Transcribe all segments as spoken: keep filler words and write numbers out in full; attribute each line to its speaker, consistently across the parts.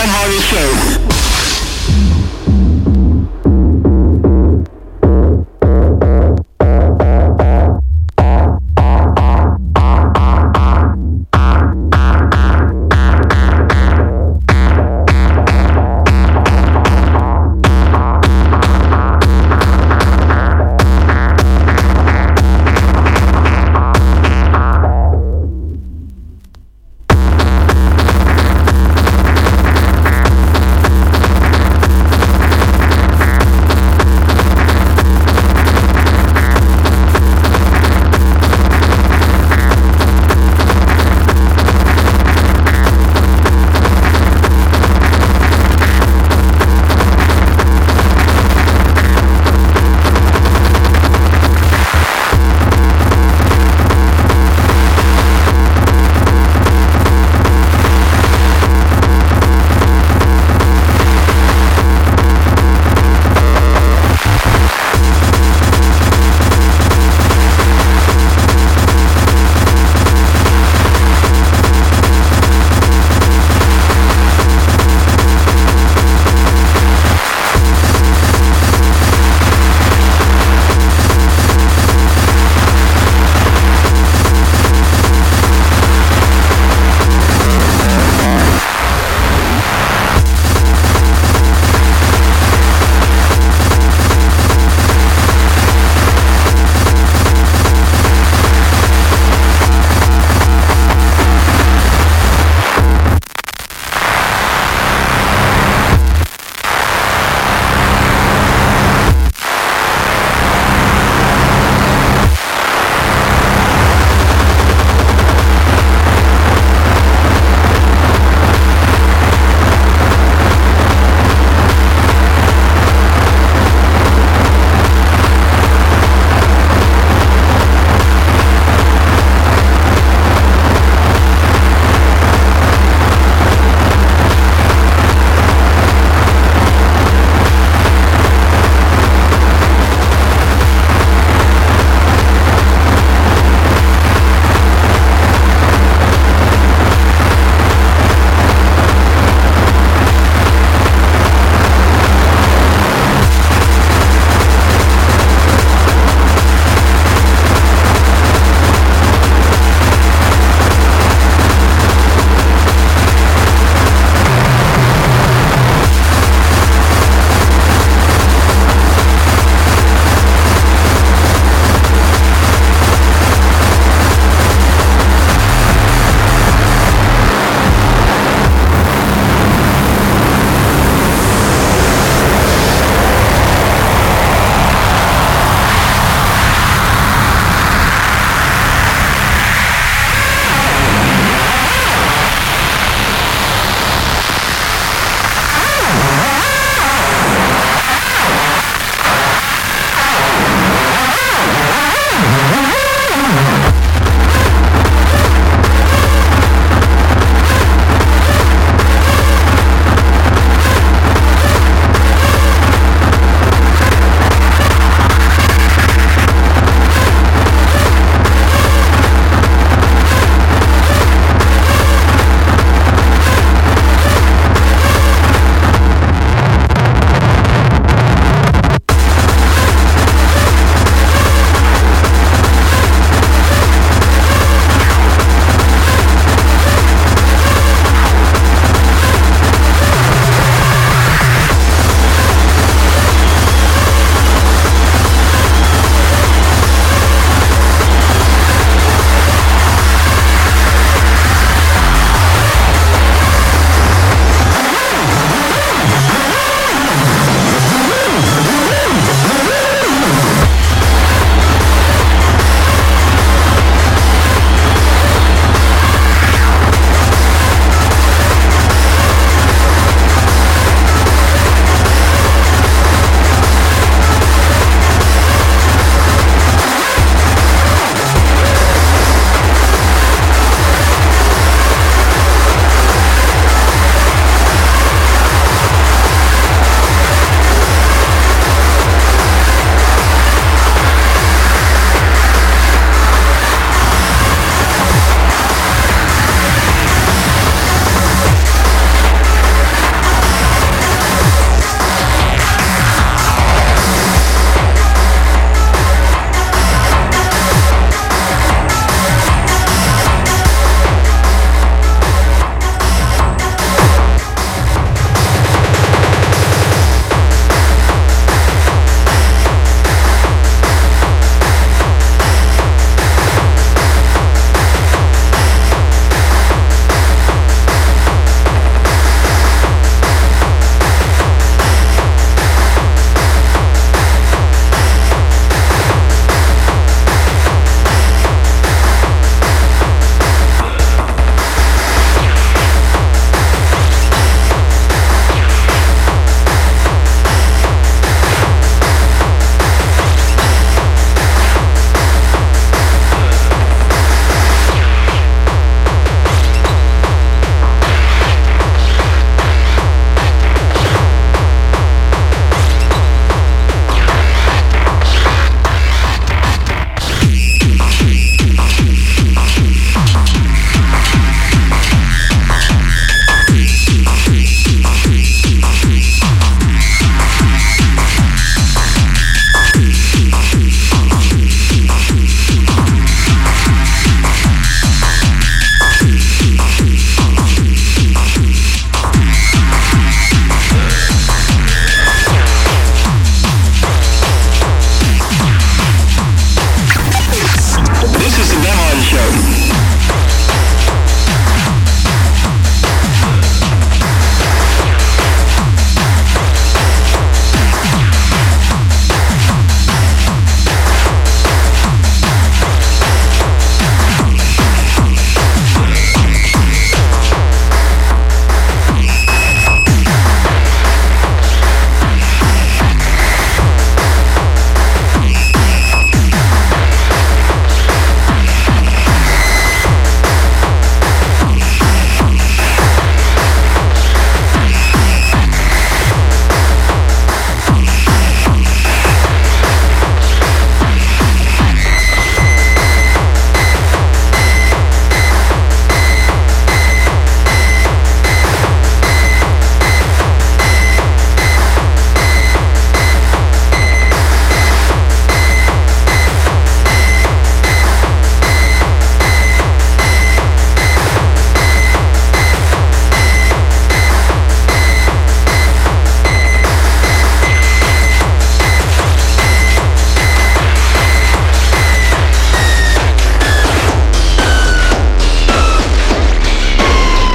Speaker 1: Dan Hardy Show.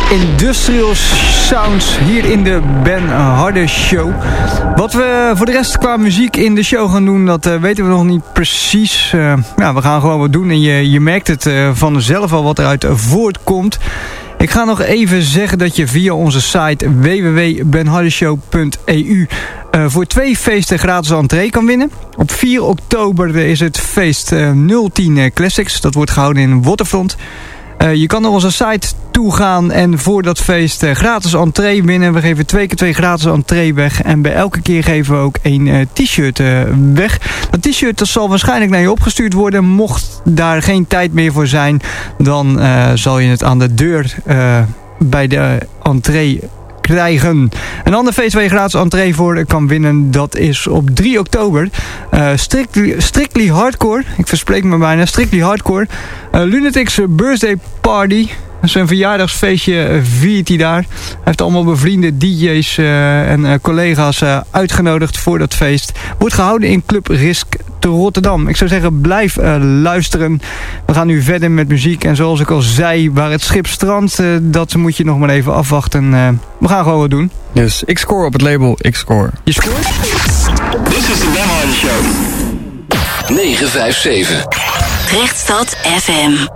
Speaker 1: Industrial Sounds hier in de Ben Harder Show. Wat we voor de rest qua muziek in de show gaan doen, dat uh, weten we nog niet precies. Uh, ja, we gaan gewoon wat doen en je, je merkt het uh, vanzelf al wat eruit voortkomt. Ik ga nog even zeggen dat je via onze site w w w punt ben harder show punt e u uh, voor twee feesten gratis entree kan winnen. Op vier oktober is het feest uh, nul tien Classics. Dat wordt gehouden in Waterfront. Uh, je kan naar onze site toe gaan en voor dat feest uh, gratis entree winnen. We geven twee keer twee gratis entree weg. En bij elke keer geven we ook een uh, t-shirt uh, weg. Dat t-shirt dat zal waarschijnlijk naar je opgestuurd worden. Mocht daar geen tijd meer voor zijn, dan uh, zal je het aan de deur uh, bij de entree krijgen. Een ander feest waar je gratis entree voor kan winnen, dat is op drie oktober. Uh, Strictly, Strictly Hardcore. Ik verspreek me bijna. Strictly Hardcore. Uh, Lunatics Birthday Party. Zijn verjaardagsfeestje viert hij daar. Hij heeft allemaal bevriende D J's uh, en uh, collega's uh, uitgenodigd voor dat feest. Wordt gehouden in Club Risk te Rotterdam. Ik zou zeggen, blijf uh, luisteren. We gaan nu verder met muziek. En zoals ik al zei, waar het schip strandt, uh, dat moet je nog maar even afwachten. Uh, we gaan gewoon wat doen.
Speaker 2: Dus ik score op het label X-Score.
Speaker 1: Je scoort?
Speaker 3: This is the Ben Harder Show.
Speaker 4: negen vijf zeven.
Speaker 5: Rechtstad F M.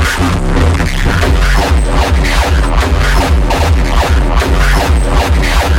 Speaker 6: We'll be right back.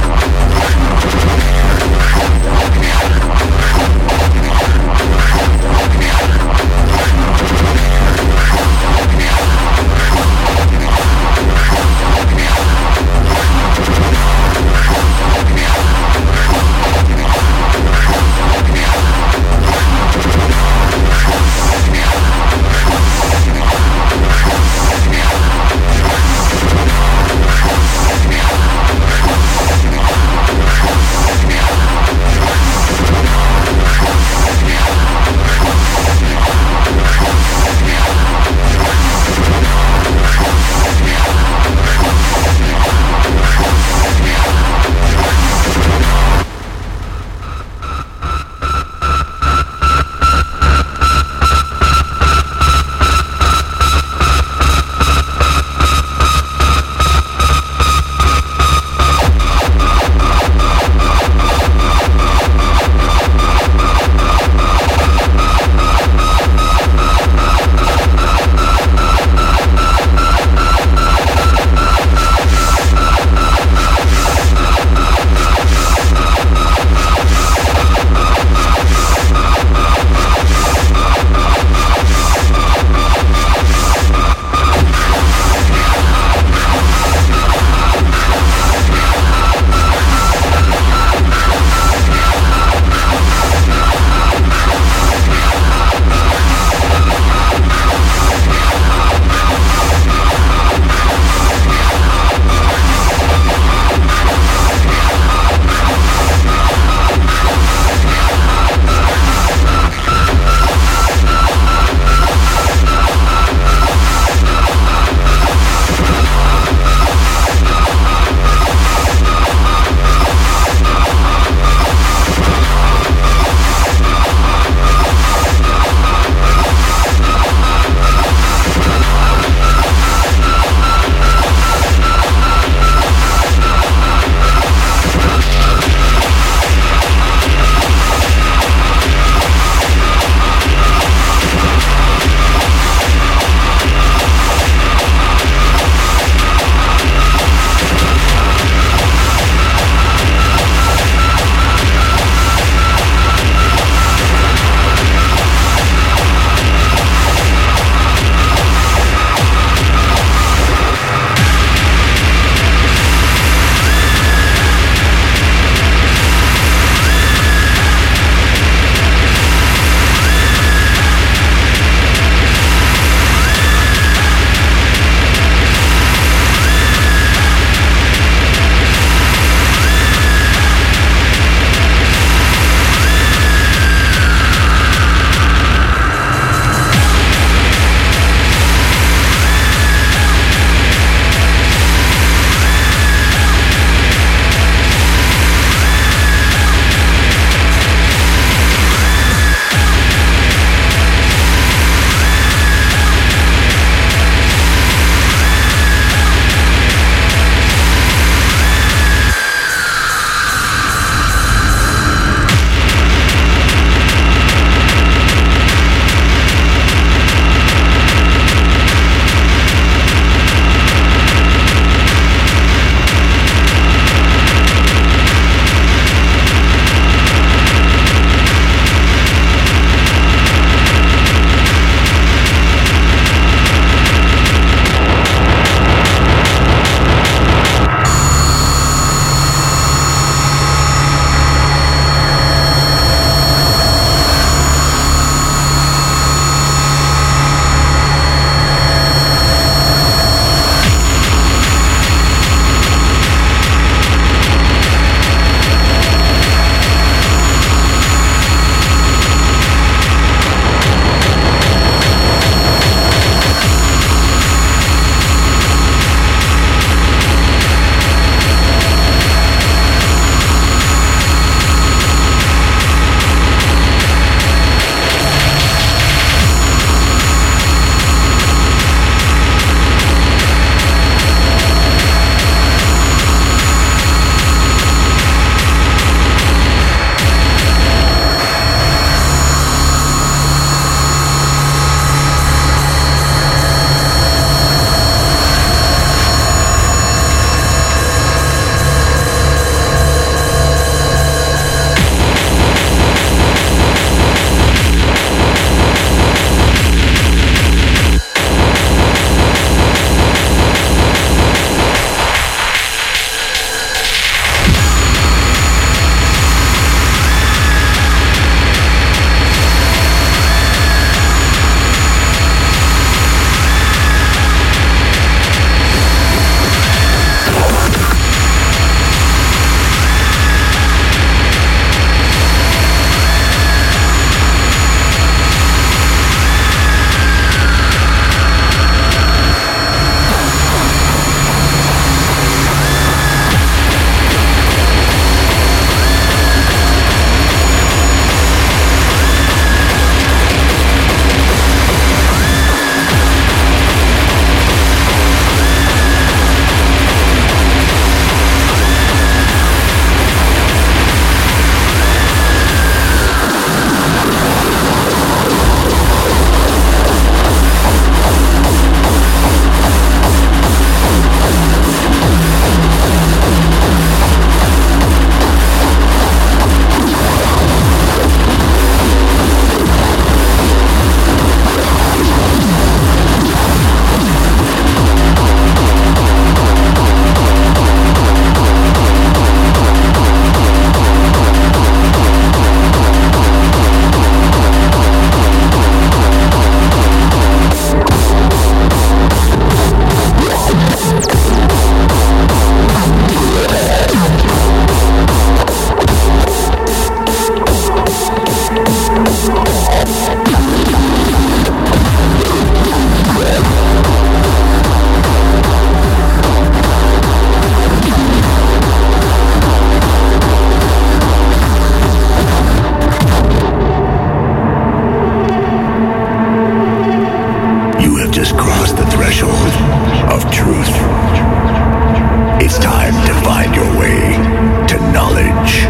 Speaker 6: of truth. It's time to find your way to knowledge.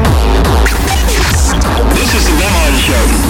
Speaker 3: This is the Ben Hardy Show.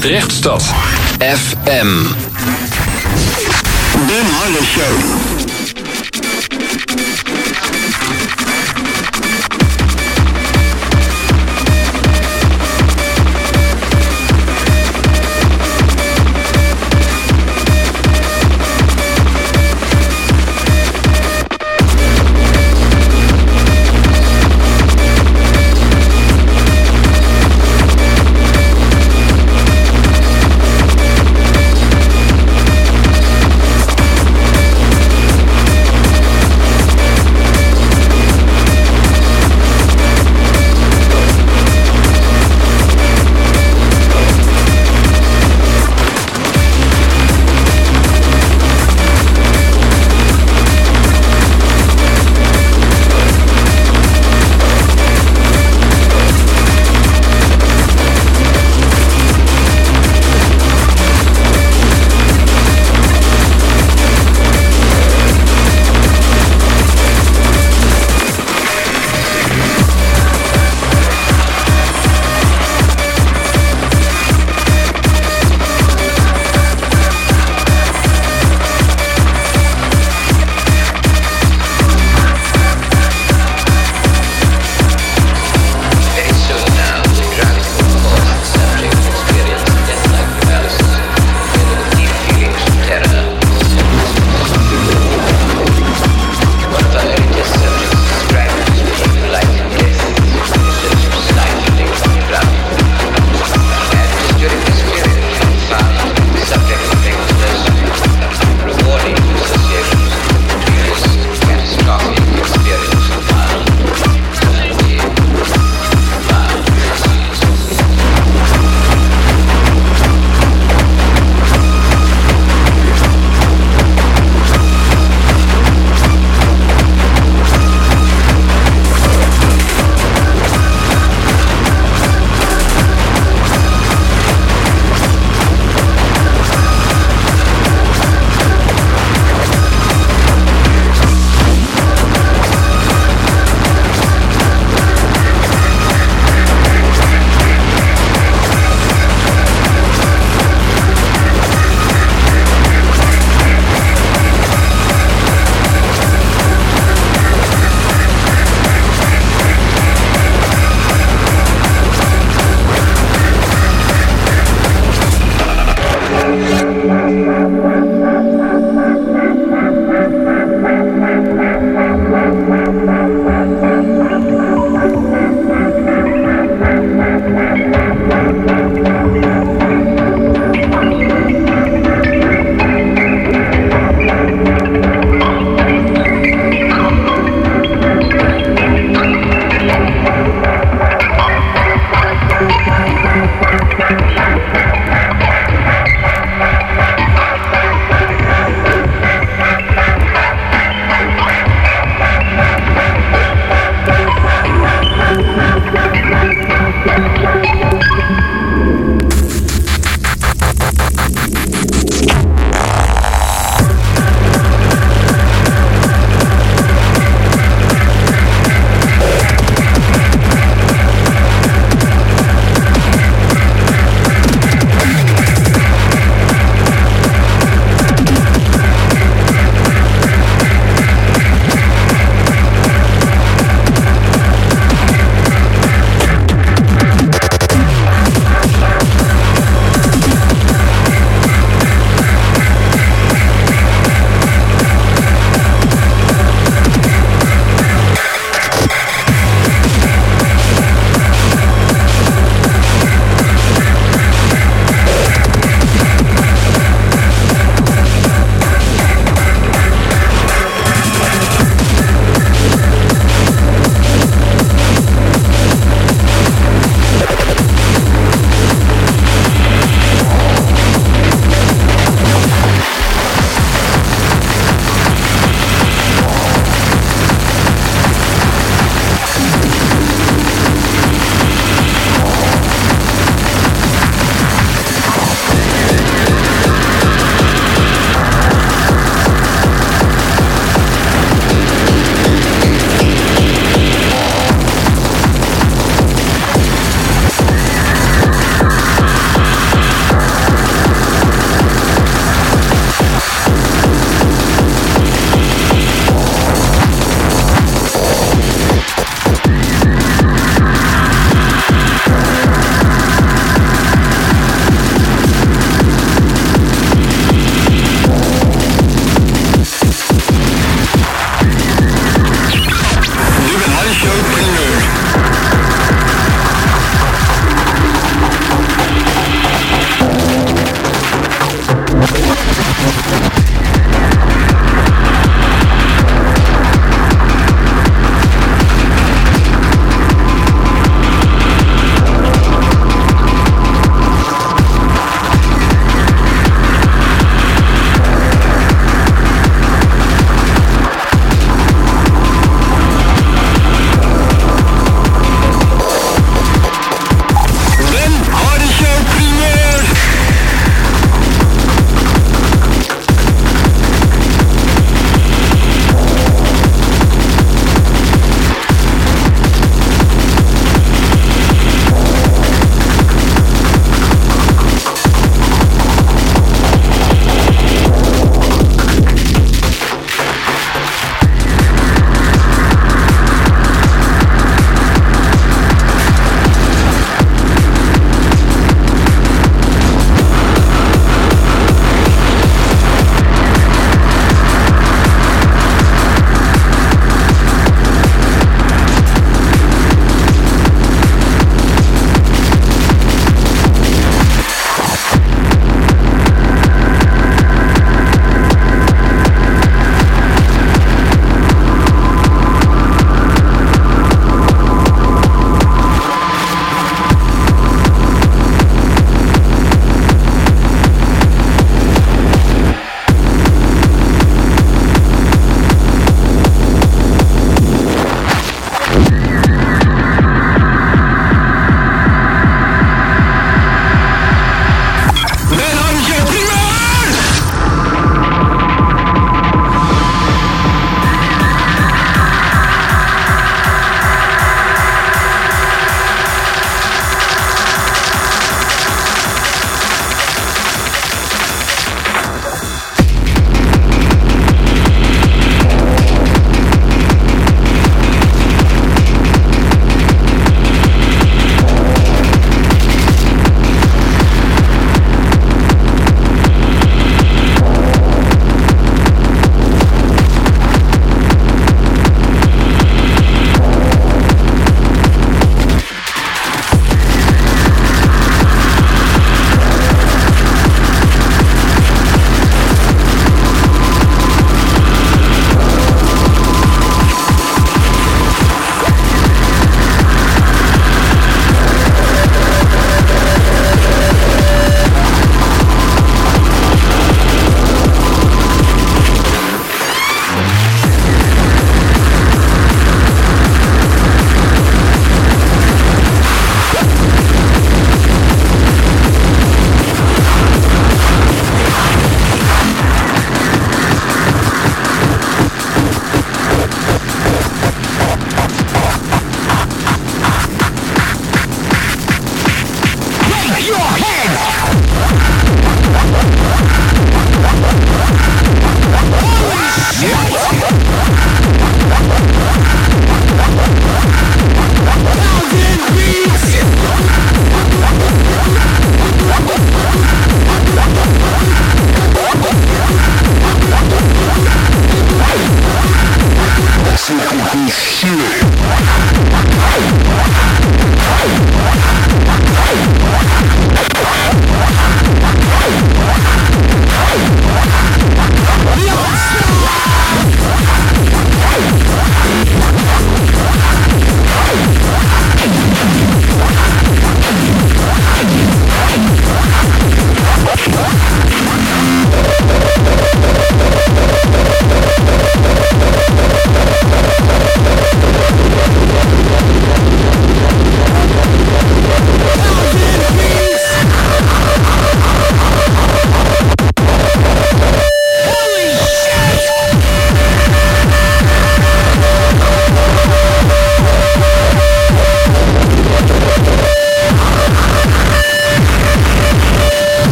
Speaker 4: Drechtstad F M.
Speaker 3: Ben Harder Show.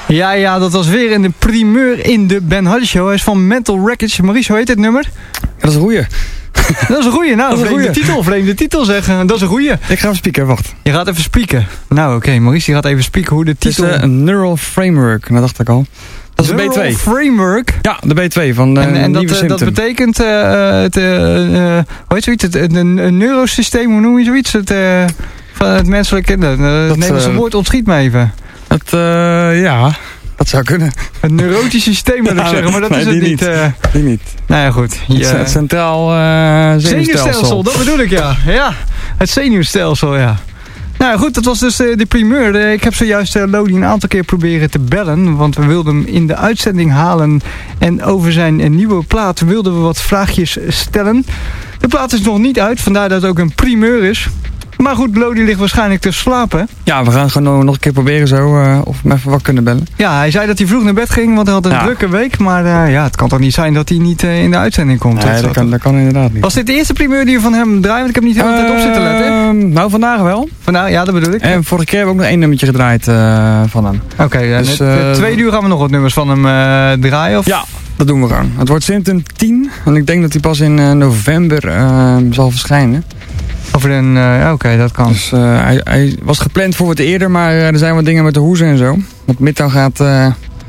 Speaker 1: Ja, ja, dat was weer in de primeur in de Ben Hardy Show. Hij is van Mental Wreckage. Maurice, hoe heet dit nummer?
Speaker 2: Dat is een goeie.
Speaker 1: Dat is een goeie. Nou,
Speaker 2: Dat is een
Speaker 1: vreemde
Speaker 2: goeie.
Speaker 1: titel, vreemde titel zeggen. Dat is een goeie.
Speaker 2: Ik ga even spieken, wacht.
Speaker 1: Je gaat even spieken. Nou, oké, okay, Maurice die gaat even spieken hoe de
Speaker 2: Het is
Speaker 1: titel...
Speaker 2: uh, een Neural Framework, dat dacht ik al. Dat is de B twee.
Speaker 1: Framework.
Speaker 2: Ja, de B twee van de
Speaker 1: en, en
Speaker 2: nieuwe
Speaker 1: dat, uh, dat
Speaker 2: Symptom.
Speaker 1: betekent uh, het, uh, uh, hoe heet zoiets? Het, het, een, een neurosysteem, hoe noem je zoiets? Het, uh, van het menselijke, uh, het Nederlandse uh, woord ontschiet me even.
Speaker 2: Het, uh, ja, dat zou kunnen.
Speaker 1: Het neurotisch systeem wil ik
Speaker 2: Ja,
Speaker 1: zeggen, maar dat
Speaker 2: nee,
Speaker 1: is het
Speaker 2: die
Speaker 1: niet.
Speaker 2: niet.
Speaker 1: Uh,
Speaker 2: Die niet.
Speaker 1: nou ja, goed. Je,
Speaker 2: Het, het centraal uh, zenuwstelsel.
Speaker 1: zenuwstelsel, dat bedoel ik, ja. Ja, het zenuwstelsel, ja. Nou ja, goed, dat was dus uh, de primeur. Uh, ik heb zojuist uh, Lodi een aantal keer proberen te bellen, want we wilden hem in de uitzending halen. En over zijn uh, nieuwe plaat wilden we wat vraagjes stellen. De plaat is nog niet uit, vandaar dat het ook een primeur is. Maar goed, Lodi ligt waarschijnlijk te slapen.
Speaker 2: Ja, we gaan gewoon nog een keer proberen zo, uh, of we hem even wat kunnen bellen.
Speaker 1: Ja, hij zei dat hij vroeg naar bed ging, want hij had een
Speaker 2: Ja.
Speaker 1: drukke week. Maar uh, ja, het kan toch niet zijn dat hij niet uh, in de uitzending komt?
Speaker 2: Nee, dat kan, dat kan inderdaad niet.
Speaker 1: Was dit de eerste primeur die je van hem draaide? Want ik heb niet de hele tijd op zitten letten.
Speaker 2: Uh, nou, vandaag wel.
Speaker 1: Vandaag, ja, dat bedoel ik.
Speaker 2: En vorige keer hebben we ook nog één nummertje gedraaid uh, van hem.
Speaker 1: Oké, okay, uh,
Speaker 2: dus,
Speaker 1: uh,
Speaker 2: uh,
Speaker 1: twee uur gaan we nog wat nummers van hem uh, draaien? Of?
Speaker 2: Ja, dat doen we gewoon. Het wordt Symptom tien. En ik denk dat hij pas in uh, november uh, zal verschijnen.
Speaker 1: Over een, uh, oké, okay, dat kan.
Speaker 2: Dus uh, hij, hij was gepland voor wat eerder, maar uh, er zijn wat dingen met de hoezen en zo. Want Midtown gaat uh,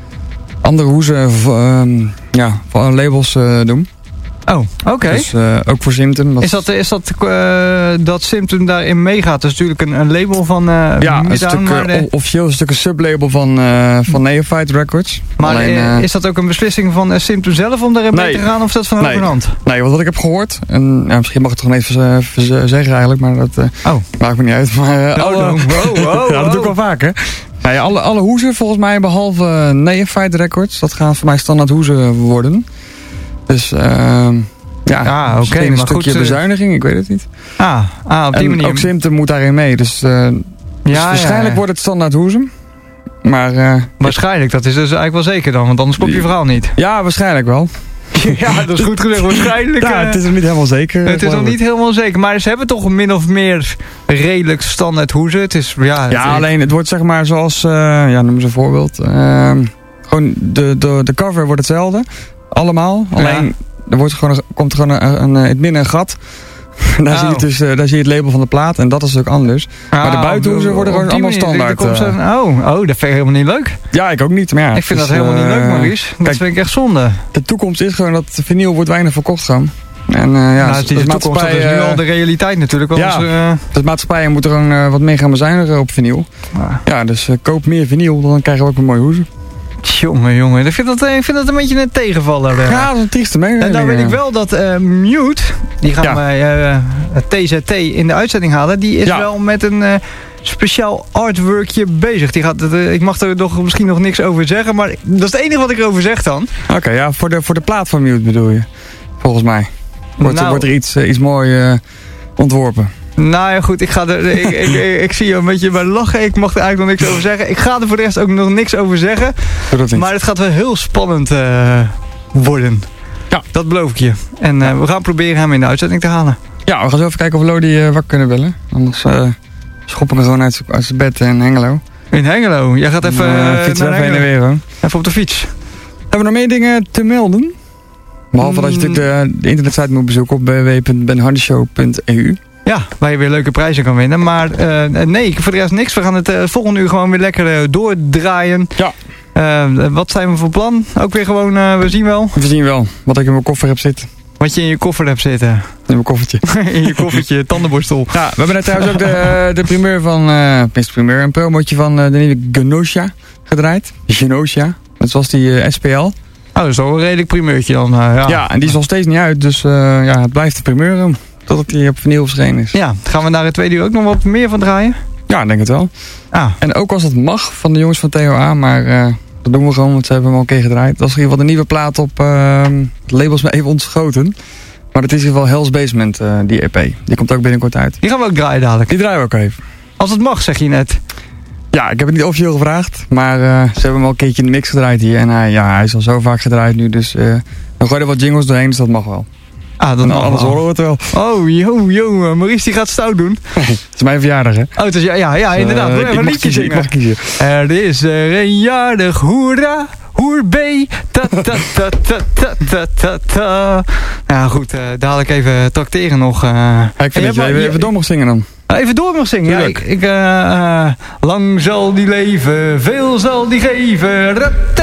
Speaker 2: andere hoezen uh, ja, voor labels uh, doen.
Speaker 1: Oh, oké. Okay.
Speaker 2: Dus uh, ook voor Symptom. Dat
Speaker 1: is dat, is dat, uh, dat Symptom daarin meegaat? Dat is natuurlijk een, een label van uh,
Speaker 2: ja,
Speaker 1: Midtown.
Speaker 2: een stuk,
Speaker 1: maar de...
Speaker 2: officieel een stuk een sublabel van, uh, van Neophyte Records.
Speaker 1: Maar
Speaker 2: Alleen, uh,
Speaker 1: is dat ook een beslissing van uh, Symptom zelf om daarin
Speaker 2: nee,
Speaker 1: mee te gaan? Of is dat van
Speaker 2: nee,
Speaker 1: overhand?
Speaker 2: Nee, wat, wat ik heb gehoord, en ja, misschien mag ik het toch even, even zeggen eigenlijk, maar dat uh,
Speaker 1: oh.
Speaker 2: maakt me niet uit. Maar, uh,
Speaker 1: oh,
Speaker 2: alle,
Speaker 1: no. wow, wow,
Speaker 2: ja, dat doe ik wel vaker. Nou ja, alle, alle hoezen volgens mij, behalve Neophyte Records, dat gaan voor mij standaard hoezen worden. Dus... Uh, Ja,
Speaker 1: ah, oké.
Speaker 2: Okay, een
Speaker 1: maar
Speaker 2: stukje
Speaker 1: goed,
Speaker 2: bezuiniging, ik weet het niet.
Speaker 1: Ah, ah op die
Speaker 2: en
Speaker 1: manier.
Speaker 2: ook Symptom moet daarin mee, dus, uh,
Speaker 1: ja,
Speaker 2: dus waarschijnlijk
Speaker 1: ja.
Speaker 2: wordt het standaard hoezen. Maar, uh,
Speaker 1: waarschijnlijk, dat is dus eigenlijk wel zeker dan, want anders klopt je verhaal niet.
Speaker 2: Ja, waarschijnlijk wel.
Speaker 1: Ja, dat is goed gezegd, waarschijnlijk.
Speaker 2: Ja, het is nog niet helemaal zeker.
Speaker 1: Het is nog niet helemaal zeker, maar ze hebben toch min of meer redelijk standaard hoezen. Het is, ja,
Speaker 2: ja
Speaker 1: het,
Speaker 2: alleen het wordt zeg maar zoals, uh, ja, noem eens een voorbeeld. Uh, gewoon de, de, de cover wordt hetzelfde, allemaal. Alleen... Ja. Er wordt gewoon, komt er gewoon een, een, in het midden een gat. Daar, oh. zie je dus, uh, daar zie je het label van de plaat. En dat is ook anders. Oh, maar de buitenhoezen worden gewoon allemaal
Speaker 1: manier,
Speaker 2: standaard.
Speaker 1: Uh. Een, oh, oh, dat vind ik helemaal niet leuk.
Speaker 2: Ja, ik ook niet. Maar ja,
Speaker 1: ik vind
Speaker 2: dus,
Speaker 1: dat helemaal uh, niet leuk, Maurice. Dat kijk, vind ik echt zonde.
Speaker 2: De toekomst is gewoon dat vinyl wordt weinig verkocht gaan. En uh, ja,
Speaker 1: nou,
Speaker 2: dus
Speaker 1: de
Speaker 2: de
Speaker 1: toekomst, dat is nu al de realiteit natuurlijk.
Speaker 2: Ja,
Speaker 1: uh,
Speaker 2: dus maatschappijen moeten gewoon uh, wat meer gaan bezuinigen op vinyl. Ah. Ja, dus uh, koop meer vinyl, dan krijgen we ook een mooie hoezen.
Speaker 1: Jongen, jongen. Ik vind dat, ik vind dat een beetje een tegenvaller. Uh.
Speaker 2: Ja, dat is een trieste mening.
Speaker 1: En dan weet ik wel dat uh, Mute, die gaan
Speaker 2: ja.
Speaker 1: wij uh, T Z T in de uitzending halen. Die is ja. wel met een uh, speciaal artworkje bezig. Die gaat, uh, ik mag er nog, misschien nog niks over zeggen, maar dat is het enige wat ik erover zeg dan.
Speaker 2: Oké, okay, ja, voor de, voor de plaat van Mute bedoel je, volgens mij. Wordt,
Speaker 1: nou,
Speaker 2: wordt er iets, uh, iets mooi uh, ontworpen.
Speaker 1: Nou ja, goed, ik, ga er, ik, ik, ik, ik zie je een beetje bij lachen. Ik mag er eigenlijk nog niks over zeggen. Ik ga er voor de rest ook nog niks over zeggen. Maar het gaat wel heel spannend uh, worden.
Speaker 2: Ja.
Speaker 1: Dat beloof ik je. En uh, we gaan proberen hem in de uitzending te halen.
Speaker 2: Ja, we gaan zo even kijken of Lodi uh, wakker kunnen bellen. Anders uh, schoppen we gewoon uit, uit zijn bed in Hengelo.
Speaker 1: In Hengelo? Jij gaat even,
Speaker 2: uh, fietsen
Speaker 1: naar
Speaker 2: even heen en weer. Hoor.
Speaker 1: Even op de fiets.
Speaker 2: Hebben we nog meer dingen te melden? Behalve mm. dat je natuurlijk de, de internetsite moet bezoeken op w w w punt ben hardy show punt e u.
Speaker 1: Ja, waar je weer leuke prijzen kan winnen. Maar uh, nee, voor de rest niks. We gaan het uh, volgende uur gewoon weer lekker uh, doordraaien.
Speaker 2: Ja.
Speaker 1: Uh, wat zijn we voor plan? Ook weer gewoon, uh, we zien wel.
Speaker 2: We zien wel wat ik in mijn koffer heb zitten.
Speaker 1: Wat je in je koffer hebt zitten.
Speaker 2: In mijn koffertje.
Speaker 1: In je koffertje, tandenborstel.
Speaker 2: Ja, we hebben net trouwens ook de, de primeur van, uh, primeur, een promotje van uh, de nieuwe Genosha gedraaid. Genosha, net zoals die uh, S P L.
Speaker 1: Oh, dat is al een redelijk primeurtje dan. Uh, ja.
Speaker 2: ja, en die is nog steeds niet uit, dus uh, ja, het blijft de primeur. Totdat hij op vinyl verschenen is.
Speaker 1: Ja, gaan we daar het tweede uur ook nog wat meer van draaien?
Speaker 2: Ja, ik denk het wel.
Speaker 1: Ah.
Speaker 2: En ook als het mag van de jongens van T O A, maar uh, dat doen we gewoon, want ze hebben hem al een keer gedraaid. Dat is in ieder geval de nieuwe plaat op, uh, het label is me even ontschoten. Maar het is in ieder geval Hell's Basement, uh, die E P. Die komt ook binnenkort uit.
Speaker 1: Die gaan we ook draaien dadelijk.
Speaker 2: Die draaien we ook even.
Speaker 1: Als het mag, zeg je net.
Speaker 2: Ja, ik heb het niet officieel gevraagd, maar uh, ze hebben hem al een keertje in de mix gedraaid hier. En hij, ja, hij is al zo vaak gedraaid nu, dus uh, dan gooi er wat jingles doorheen, dus dat mag wel.
Speaker 1: Ah,
Speaker 2: dan alles horen we het wel.
Speaker 1: Oh, yo, yo, Maurice die gaat stout doen.
Speaker 2: Nee, het is mijn verjaardag, hè?
Speaker 1: Oh, het is, ja, ja, ja, inderdaad. Uh,
Speaker 2: ik, ik, mag kiezen, ik mag kiezen.
Speaker 1: Er is er een jarig, hoera, hoer B. Ta, ta, ta, ta, ta, ta, ta, ta. Ja, goed, uh, dadelijk even tracteren nog. Uh.
Speaker 2: Ja, ik vind dat je even, even door mag zingen dan.
Speaker 1: Even door mag zingen. Ja, ik, ik, uh, uh, lang zal die leven, veel zal die geven.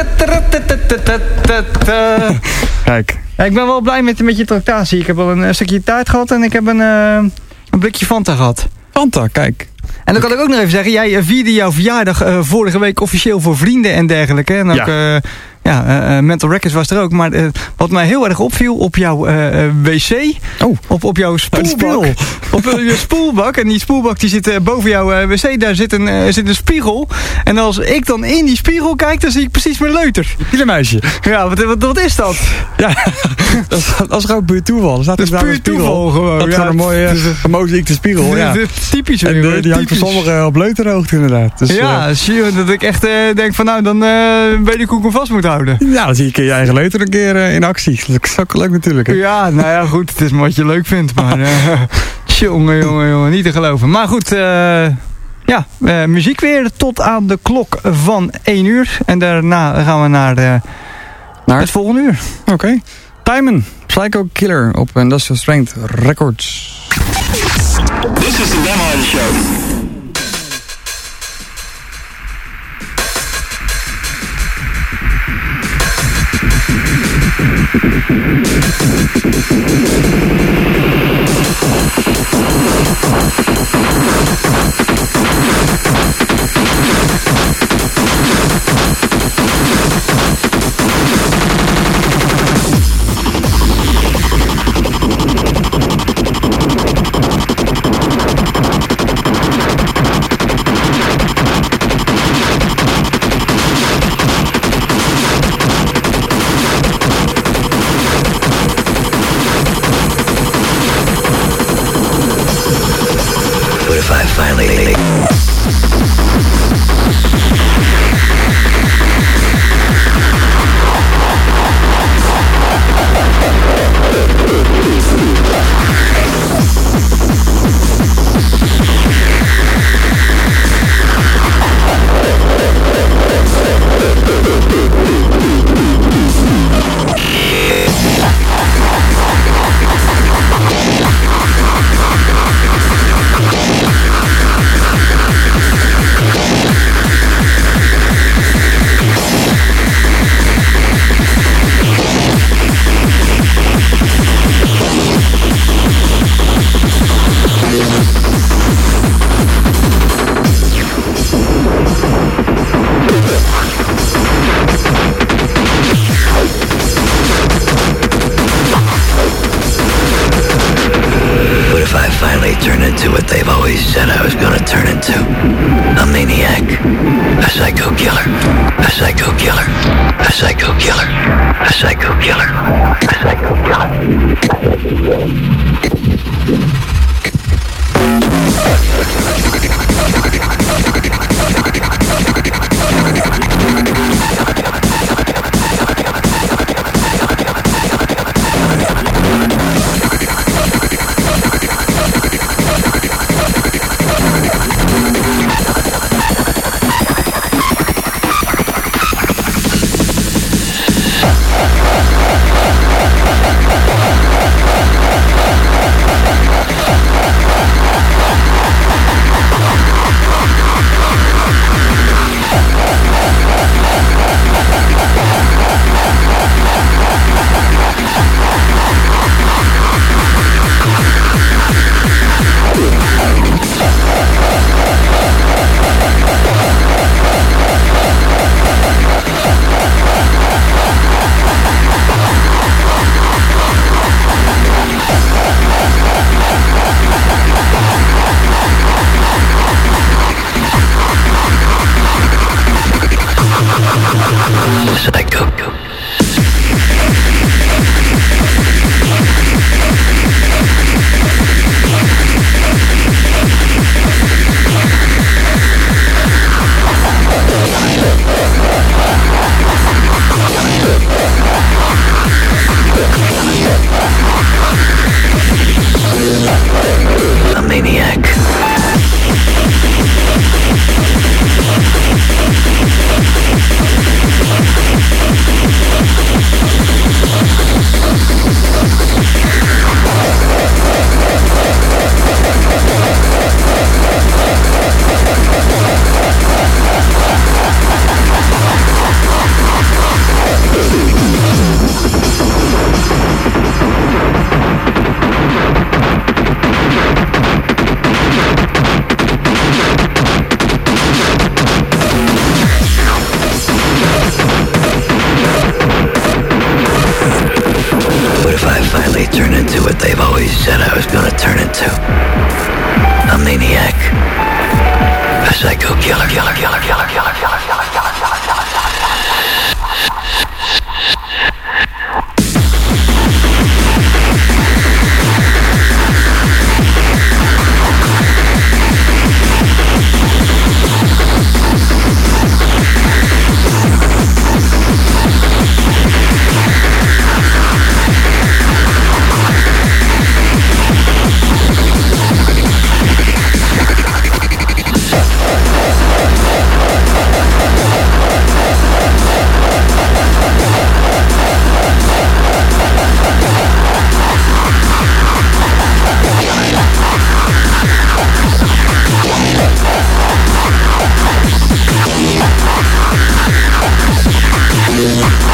Speaker 2: Kijk.
Speaker 1: Ja, ik ben wel blij met, met je tractatie. Ik heb al een, een stukje taart gehad en ik heb een, uh, een blikje Fanta gehad.
Speaker 2: Fanta, kijk.
Speaker 1: En dan kan ik ook nog even zeggen, jij vierde jouw verjaardag uh, vorige week officieel voor vrienden en dergelijke. En ook, ja. Uh, ja, uh, Mental Records was er ook. Maar uh, wat mij heel erg opviel op jouw uh, wc, oh. op, op jouw spoelbak, op je spoelbak. En die spoelbak die zit uh, boven jouw uh, wc, daar zit een, uh, zit een spiegel. En als ik dan in die spiegel kijk, dan zie ik precies mijn leuter.
Speaker 2: Pielenmeisje.
Speaker 1: Ja, wat, wat, wat is dat?
Speaker 2: Ja, dat is, dat is gewoon puur toeval. Dat
Speaker 1: is puur toeval gewoon.
Speaker 2: Dat is
Speaker 1: ja,
Speaker 2: een mooie gemozaïekte spiegel. Ja.
Speaker 1: Typisch.
Speaker 2: En de, die hangt voor sommigen op leuterhoogte inderdaad. Dus,
Speaker 1: ja, uh, dat ik echt uh, denk van nou, dan uh, weet ik hoe ik hem vast moet houden.
Speaker 2: Ja, dan zie je je eigen leuter een keer uh, in actie. Dat is ook leuk natuurlijk. Hè?
Speaker 1: Ja, nou ja, goed. Het is maar wat je leuk vindt. Maar uh, jongen, jongen, jongen. Niet te geloven. Maar goed, uh, ja, uh, muziek weer tot aan de klok van één uur. En daarna gaan we naar, uh, naar? het volgende uur.
Speaker 2: Oké. Okay. Timon, Psycho Killer op Industrial Strength Records.
Speaker 3: This is the Demo Show.
Speaker 6: Finally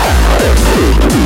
Speaker 3: Thank you.